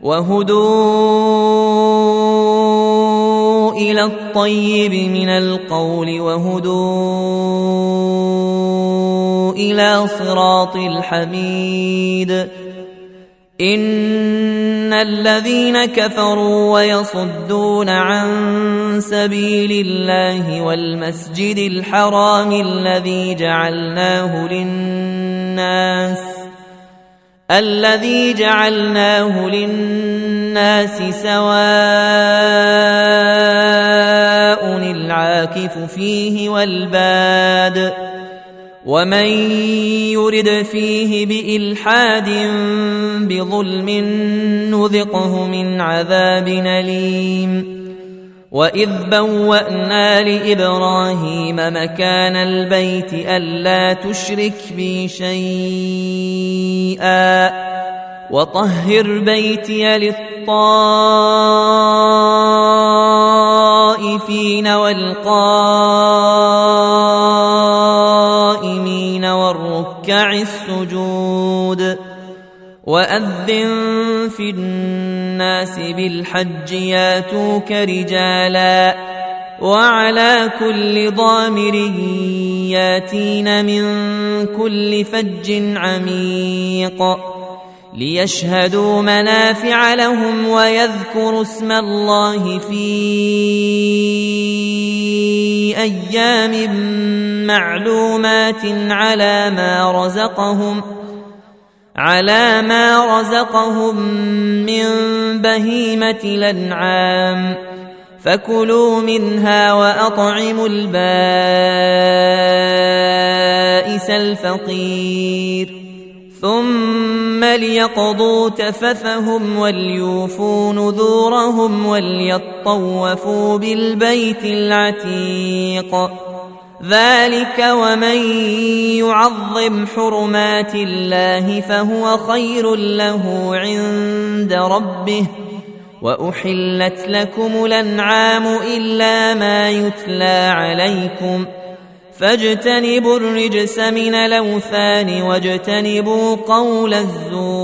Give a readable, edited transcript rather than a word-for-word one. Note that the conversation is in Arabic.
وهدوا إلى الطيب من القول وهدوا إلى صراط الحميد. إن الذين كفروا ويصدون عن سبيل الله والمسجد الحرام الذي جعلناه للناس سواء العاكف فيه والباد ومن يرد فيه بإلحاد بظلم نذقه من عذاب أليم. وإذ بوأنا لإبراهيم مكان البيت ألا تشرك بي شيئا وطهر بيتي للطائفين والقائمين والركع السجود. وأذن في الناس بالحج ياتوك رجالا وعلى كل ضامر ياتين من كل فج عميق ليشهدوا منافع لهم ويذكروا اسم الله في أيام معلومات على ما رزقهم من بهيمة الأنعام فكلوا منها وأطعموا البائس الفقير ثم ليقضوا تفثهم وليوفوا نذورهم وليطوفوا بالبيت العتيق. ذلك ومن يعظم حرمات الله فهو خير له عند ربه. وأحلت لكم الأنعام إلا ما يتلى عليكم فاجتنبوا الرجس من الأوثان واجتنبوا قول الزور.